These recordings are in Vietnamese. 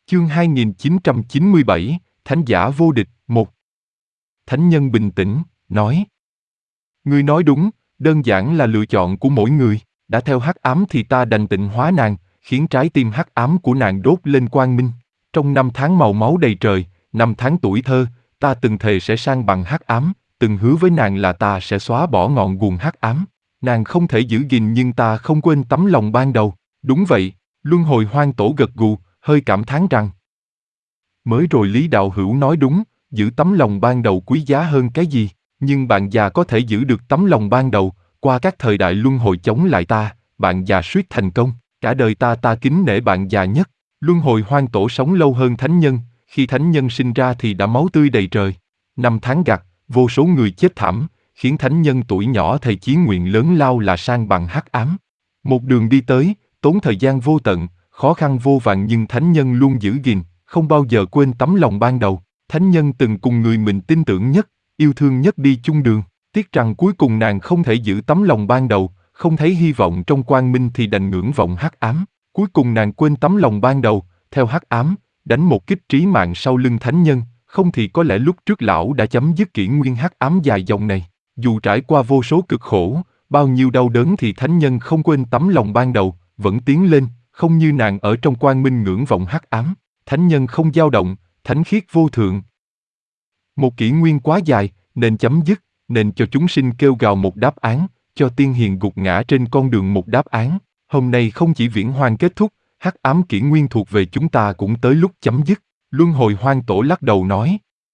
Chương 2997, Thánh giả vô địch, 1. Thánh nhân bình tĩnh, nói. Ngươi nói đúng, đơn giản là lựa chọn của mỗi người, đã theo hắc ám thì ta đành tịnh hóa nàng, khiến trái tim hắc ám của nàng đốt lên quang minh. Trong năm tháng màu máu đầy trời, năm tháng tuổi thơ, ta từng thề sẽ san bằng hắc ám, từng hứa với nàng là ta sẽ xóa bỏ ngọn nguồn hắc ám. Nàng không thể giữ gìn nhưng ta không quên tấm lòng ban đầu. Đúng vậy, Luân Hồi Hoang Tổ gật gù, hơi cảm thán rằng. Mới rồi Lý Đạo Hữu nói đúng, giữ tấm lòng ban đầu quý giá hơn cái gì, nhưng bạn già có thể giữ được tấm lòng ban đầu, qua các thời đại luân hồi chống lại ta, bạn già suýt thành công, cả đời ta kính nể bạn già nhất. Luân Hồi Hoang Tổ sống lâu hơn thánh nhân, khi thánh nhân sinh ra thì đã máu tươi đầy trời. Năm tháng gặt, vô số người chết thảm, khiến thánh nhân tuổi nhỏ thầy chí nguyện lớn lao là san bằng hắc ám. Một đường đi tới, tốn thời gian vô tận, khó khăn vô vàn nhưng thánh nhân luôn giữ gìn, không bao giờ quên tấm lòng ban đầu. Thánh nhân từng cùng người mình tin tưởng nhất, yêu thương nhất đi chung đường, tiếc rằng cuối cùng nàng không thể giữ tấm lòng ban đầu, không thấy hy vọng trong quang minh thì đành ngưỡng vọng hắc ám. Cuối cùng nàng quên tấm lòng ban đầu, theo hắc ám, đánh một kích trí mạng sau lưng thánh nhân, không thì có lẽ lúc trước lão đã chấm dứt kỷ nguyên hắc ám dài dòng này. Dù trải qua vô số cực khổ, bao nhiêu đau đớn thì thánh nhân không quên tấm lòng ban đầu, vẫn tiến lên, không như nàng ở trong quang minh ngưỡng vọng hắc ám. Thánh nhân không dao động, thánh khiết vô thượng. Một kỷ nguyên quá dài, nên chấm dứt, nên cho chúng sinh kêu gào một đáp án, cho tiên hiền gục ngã trên con đường một đáp án. Hôm nay không chỉ viễn hoang kết thúc, hắc ám kỷ nguyên thuộc về chúng ta cũng tới lúc chấm dứt. Luân Hồi Hoang Tổ lắc đầu nói.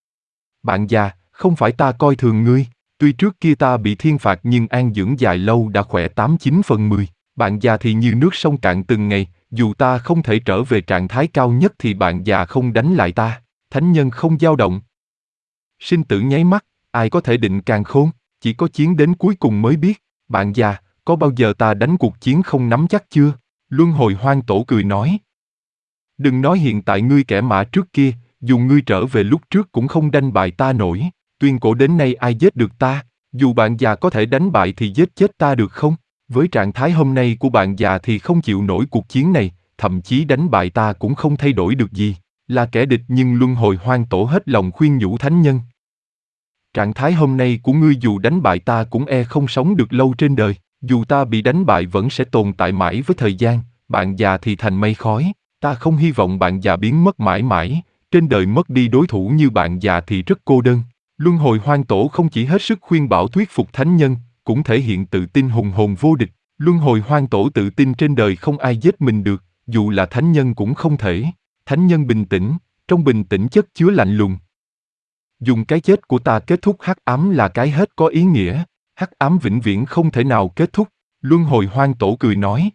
Bạn già, không phải ta coi thường ngươi, tuy trước kia ta bị thiên phạt nhưng an dưỡng dài lâu đã khỏe 89/10. Bạn già thì như nước sông cạn từng ngày, dù ta không thể trở về trạng thái cao nhất thì bạn già không đánh lại ta. Thánh nhân không dao động. Sinh tử nháy mắt, ai có thể định càn khôn, chỉ có chiến đến cuối cùng mới biết. Bạn già, có bao giờ ta đánh cuộc chiến không nắm chắc chưa? Luân Hồi Hoang Tổ cười nói. Đừng nói hiện tại ngươi kẻ mã trước kia, dù ngươi trở về lúc trước cũng không đánh bại ta nổi. Tuyên cổ đến nay ai giết được ta, dù bạn già có thể đánh bại thì giết chết ta được không? Với trạng thái hôm nay của bạn già thì không chịu nổi cuộc chiến này, thậm chí đánh bại ta cũng không thay đổi được gì. Là kẻ địch nhưng Luân Hồi Hoang Tổ hết lòng khuyên nhủ thánh nhân. Trạng thái hôm nay của ngươi dù đánh bại ta cũng không sống được lâu trên đời, dù ta bị đánh bại vẫn sẽ tồn tại mãi với thời gian, bạn già thì thành mây khói, ta không hy vọng bạn già biến mất mãi mãi, trên đời mất đi đối thủ như bạn già thì rất cô đơn. Luân Hồi Hoang Tổ không chỉ hết sức khuyên bảo thuyết phục thánh nhân, cũng thể hiện tự tin hùng hồn vô địch. Luân Hồi Hoang Tổ tự tin trên đời không ai giết mình được, dù là thánh nhân cũng không thể. Thánh nhân bình tĩnh, trong bình tĩnh chất chứa lạnh lùng. Dùng cái chết của ta kết thúc hắc ám là cái hết có ý nghĩa, hắc ám vĩnh viễn không thể nào kết thúc. Luân Hồi Hoang Tổ cười nói.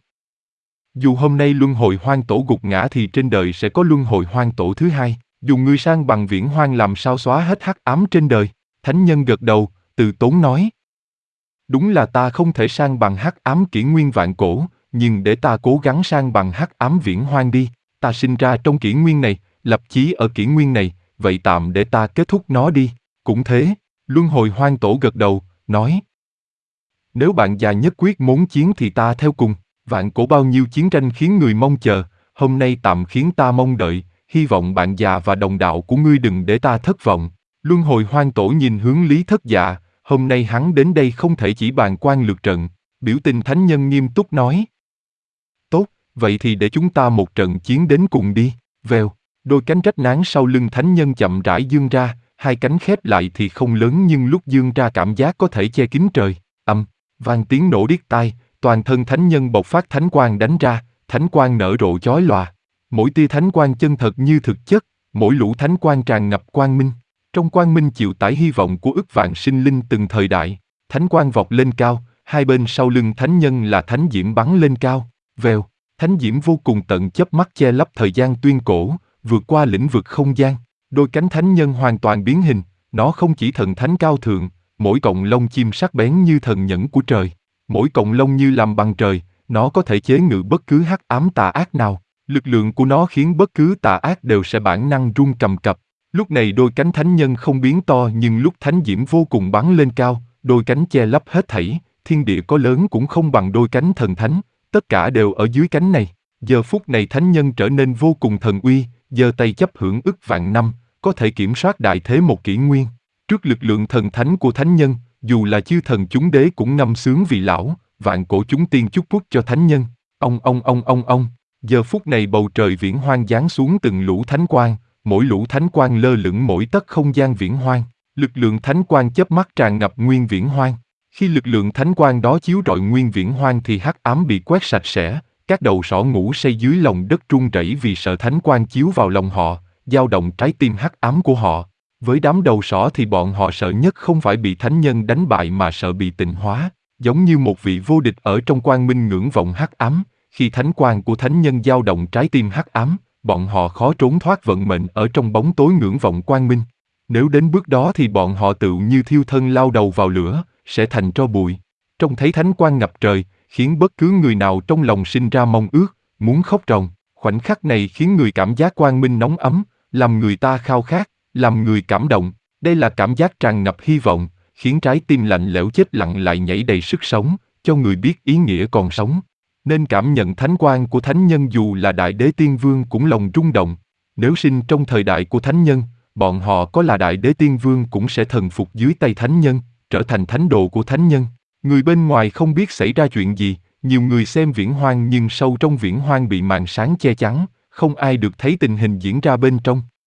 Dù hôm nay Luân Hồi Hoang Tổ gục ngã thì trên đời sẽ có Luân Hồi Hoang Tổ thứ hai, dù ngươi sang bằng viễn hoang làm sao xóa hết hắc ám trên đời. Thánh nhân gật đầu, từ tốn nói. Đúng là ta không thể sang bằng hắc ám kỷ nguyên vạn cổ, nhưng để ta cố gắng sang bằng hắc ám viễn hoang đi. Ta sinh ra trong kỷ nguyên này, lập chí ở kỷ nguyên này, vậy tạm để ta kết thúc nó đi. Cũng thế, Luân Hồi Hoang Tổ gật đầu, nói. Nếu bạn già nhất quyết muốn chiến thì ta theo cùng, vạn cổ bao nhiêu chiến tranh khiến người mong chờ, hôm nay tạm khiến ta mong đợi, hy vọng bạn già và đồng đạo của ngươi đừng để ta thất vọng. Luân Hồi Hoang Tổ nhìn hướng Lý Thất Dạ, hôm nay hắn đến đây không thể chỉ bàn quan lược trận, biểu tình thánh nhân nghiêm túc nói. Tốt, vậy thì để chúng ta một trận chiến đến cùng đi. Vèo, đôi cánh rách nán sau lưng thánh nhân chậm rãi dương ra, hai cánh khép lại thì không lớn nhưng lúc dương ra cảm giác có thể che kín trời. Vang tiếng nổ điếc tai, toàn thân thánh nhân bộc phát thánh quang đánh ra, thánh quang nở rộ chói lòa. Mỗi tia thánh quang chân thật như thực chất, mỗi lũ thánh quang tràn ngập quang minh. Trong quang minh chịu tải hy vọng của ức vạn sinh linh từng thời đại. Thánh quang vọt lên cao, hai bên sau lưng thánh nhân là thánh diễm bắn lên cao. Vèo, thánh diễm vô cùng tận chớp mắt che lấp thời gian tuyên cổ, vượt qua lĩnh vực không gian. Đôi cánh thánh nhân hoàn toàn biến hình, nó không chỉ thần thánh cao thượng, mỗi cọng lông chim sắc bén như thần nhẫn của trời. Mỗi cọng lông như làm bằng trời, nó có thể chế ngự bất cứ hắc ám tà ác nào. Lực lượng của nó khiến bất cứ tà ác đều sẽ bản năng run cầm cập. Lúc này đôi cánh thánh nhân không biến to nhưng lúc thánh diễm vô cùng bắn lên cao, đôi cánh che lấp hết thảy, thiên địa có lớn cũng không bằng đôi cánh thần thánh, tất cả đều ở dưới cánh này. Giờ phút này thánh nhân trở nên vô cùng thần uy, giơ tay chấp hưởng ức vạn năm, có thể kiểm soát đại thế một kỷ nguyên. Trước lực lượng thần thánh của thánh nhân, dù là chư thần chúng đế cũng ngâm sướng vì lão, vạn cổ chúng tiên chúc phúc cho thánh nhân. Ông. Giờ phút này bầu trời viễn hoang giáng xuống từng lũ thánh quang, mỗi lũ thánh quang lơ lửng mỗi tấc không gian viễn hoang. Lực lượng thánh quang chớp mắt tràn ngập nguyên viễn hoang. Khi lực lượng thánh quang đó chiếu rọi nguyên viễn hoang thì hắc ám bị quét sạch sẽ, các đầu sỏ ngủ say dưới lòng đất run rẩy vì sợ thánh quang chiếu vào lòng họ, dao động trái tim hắc ám của họ. Với đám đầu sỏ thì bọn họ sợ nhất không phải bị thánh nhân đánh bại mà sợ bị tịnh hóa, giống như một vị vô địch ở trong quang minh ngưỡng vọng hắc ám. Khi thánh quang của thánh nhân dao động trái tim hắc ám, bọn họ khó trốn thoát vận mệnh ở trong bóng tối ngưỡng vọng quang minh. Nếu đến bước đó thì bọn họ tựu như thiêu thân lao đầu vào lửa, sẽ thành tro bụi. Trông thấy thánh quang ngập trời, khiến bất cứ người nào trong lòng sinh ra mong ước, muốn khóc ròng. Khoảnh khắc này khiến người cảm giác quang minh nóng ấm, làm người ta khao khát, làm người cảm động. Đây là cảm giác tràn ngập hy vọng, khiến trái tim lạnh lẽo chết lặng lại nhảy đầy sức sống, cho người biết ý nghĩa còn sống. Nên cảm nhận thánh quang của thánh nhân dù là đại đế tiên vương cũng lòng rung động. Nếu sinh trong thời đại của thánh nhân, bọn họ có là đại đế tiên vương cũng sẽ thần phục dưới tay thánh nhân, trở thành thánh đồ của thánh nhân. Người bên ngoài không biết xảy ra chuyện gì, nhiều người xem viễn hoang nhưng sâu trong viễn hoang bị màn sáng che chắn, không ai được thấy tình hình diễn ra bên trong.